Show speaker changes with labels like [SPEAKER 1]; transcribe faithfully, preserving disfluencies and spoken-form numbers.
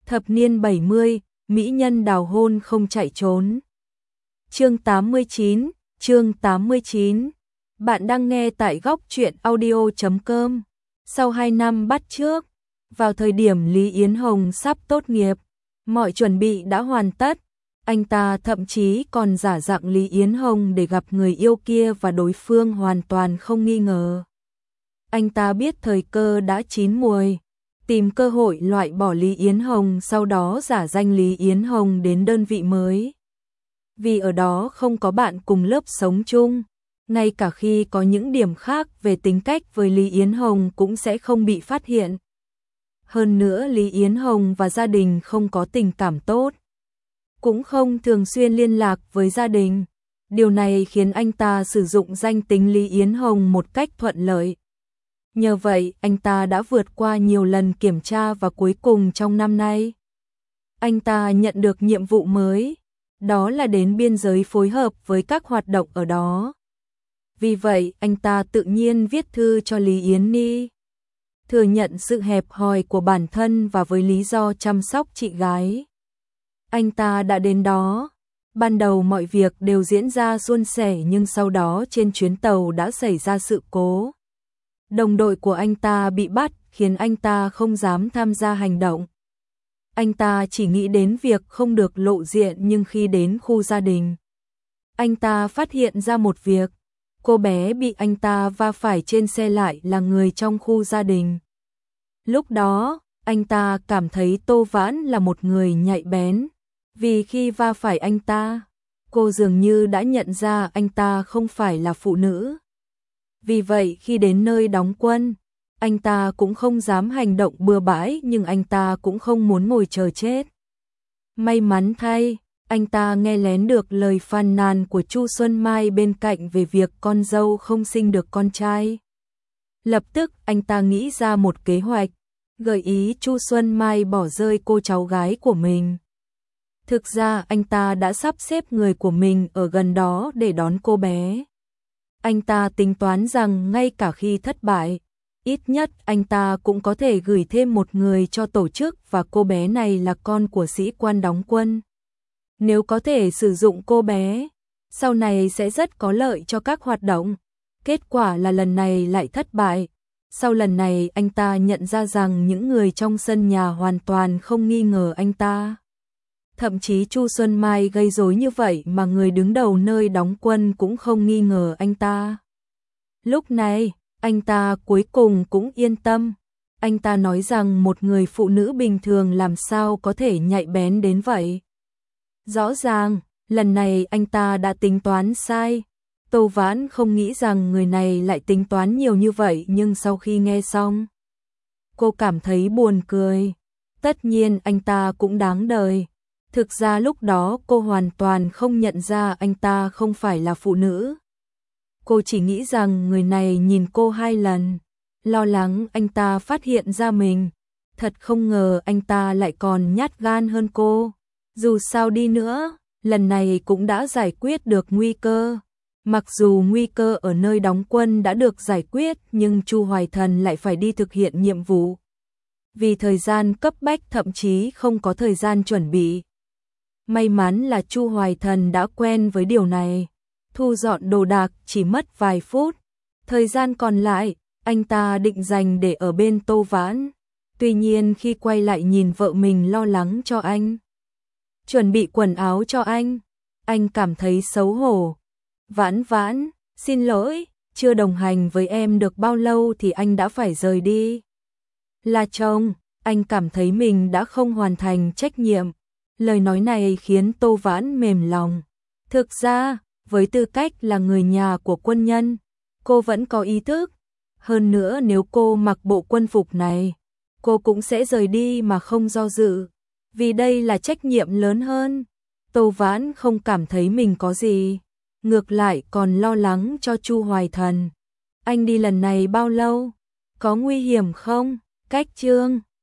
[SPEAKER 1] Thập niên bảy mươi, mỹ nhân đào hôn không chạy trốn. Chương tám mươi chín, chương tám mươi chín. Bạn đang nghe tại góc truyện audio chấm com. Sau hai năm bắt chước, vào thời điểm Lý Yến Hồng sắp tốt nghiệp, mọi chuẩn bị đã hoàn tất, anh ta thậm chí còn giả dạng Lý Yến Hồng để gặp người yêu kia và đối phương hoàn toàn không nghi ngờ. Anh ta biết thời cơ đã chín muồi, tìm cơ hội loại bỏ Lý Yến Hồng, sau đó giả danh Lý Yến Hồng đến đơn vị mới. Vì ở đó không có bạn cùng lớp sống chung, ngay cả khi có những điểm khác về tính cách với Lý Yến Hồng cũng sẽ không bị phát hiện. Hơn nữa Lý Yến Hồng và gia đình không có tình cảm tốt, cũng không thường xuyên liên lạc với gia đình. Điều này khiến anh ta sử dụng danh tính Lý Yến Hồng một cách thuận lợi. Nhờ vậy, anh ta đã vượt qua nhiều lần kiểm tra và cuối cùng trong năm nay, anh ta nhận được nhiệm vụ mới, đó là đến biên giới phối hợp với các hoạt động ở đó. Vì vậy, anh ta tự nhiên viết thư cho Lý Yến Ni, thừa nhận sự hẹp hòi của bản thân và với lý do chăm sóc chị gái. Anh ta đã đến đó. Ban đầu mọi việc đều diễn ra suôn sẻ, nhưng sau đó trên chuyến tàu đã xảy ra sự cố. Đồng đội của anh ta bị bắt, khiến anh ta không dám tham gia hành động. Anh ta chỉ nghĩ đến việc không được lộ diện, nhưng khi đến khu gia đình, anh ta phát hiện ra một việc. Cô bé bị anh ta va phải trên xe lại là người trong khu gia đình. Lúc đó, anh ta cảm thấy Tô Vãn là một người nhạy bén, vì khi va phải anh ta, cô dường như đã nhận ra anh ta không phải là phụ nữ. Vì vậy khi đến nơi đóng quân, anh ta cũng không dám hành động bừa bãi, nhưng anh ta cũng không muốn ngồi chờ chết. May mắn thay, anh ta nghe lén được lời phàn nàn của Chu Xuân Mai bên cạnh về việc con dâu không sinh được con trai. Lập tức anh ta nghĩ ra một kế hoạch, gợi ý Chu Xuân Mai bỏ rơi cô cháu gái của mình. Thực ra anh ta đã sắp xếp người của mình ở gần đó để đón cô bé. Anh ta tính toán rằng ngay cả khi thất bại, ít nhất anh ta cũng có thể gửi thêm một người cho tổ chức, và cô bé này là con của sĩ quan đóng quân. Nếu có thể sử dụng cô bé, sau này sẽ rất có lợi cho các hoạt động. Kết quả là lần này lại thất bại. Sau lần này anh ta nhận ra rằng những người trong sân nhà hoàn toàn không nghi ngờ anh ta. Thậm chí Chu Xuân Mai gây rối như vậy mà người đứng đầu nơi đóng quân cũng không nghi ngờ anh ta. Lúc này, anh ta cuối cùng cũng yên tâm. Anh ta nói rằng một người phụ nữ bình thường làm sao có thể nhạy bén đến vậy. Rõ ràng, lần này anh ta đã tính toán sai. Tô Vãn không nghĩ rằng người này lại tính toán nhiều như vậy, nhưng sau khi nghe xong, cô cảm thấy buồn cười. Tất nhiên anh ta cũng đáng đời. Thực ra lúc đó cô hoàn toàn không nhận ra anh ta không phải là phụ nữ. Cô chỉ nghĩ rằng người này nhìn cô hai lần, lo lắng anh ta phát hiện ra mình. Thật không ngờ anh ta lại còn nhát gan hơn cô. Dù sao đi nữa, lần này cũng đã giải quyết được nguy cơ. Mặc dù nguy cơ ở nơi đóng quân đã được giải quyết, nhưng Chu Hoài Thần lại phải đi thực hiện nhiệm vụ. Vì thời gian cấp bách, thậm chí không có thời gian chuẩn bị. May mắn là Chu Hoài Thần đã quen với điều này. Thu dọn đồ đạc chỉ mất vài phút. Thời gian còn lại, anh ta định dành để ở bên Tô Vãn. Tuy nhiên khi quay lại nhìn vợ mình lo lắng cho anh, chuẩn bị quần áo cho anh, anh cảm thấy xấu hổ. Vãn Vãn, xin lỗi, chưa đồng hành với em được bao lâu thì anh đã phải rời đi. Là chồng, anh cảm thấy mình đã không hoàn thành trách nhiệm. Lời nói này khiến Tô Vãn mềm lòng. Thực ra, với tư cách là người nhà của quân nhân, cô vẫn có ý thức. Hơn nữa nếu cô mặc bộ quân phục này, cô cũng sẽ rời đi mà không do dự. Vì đây là trách nhiệm lớn hơn. Tô Vãn không cảm thấy mình có gì, ngược lại còn lo lắng cho Chu Hoài Thần. Anh đi lần này bao lâu? Có nguy hiểm không? Cách chương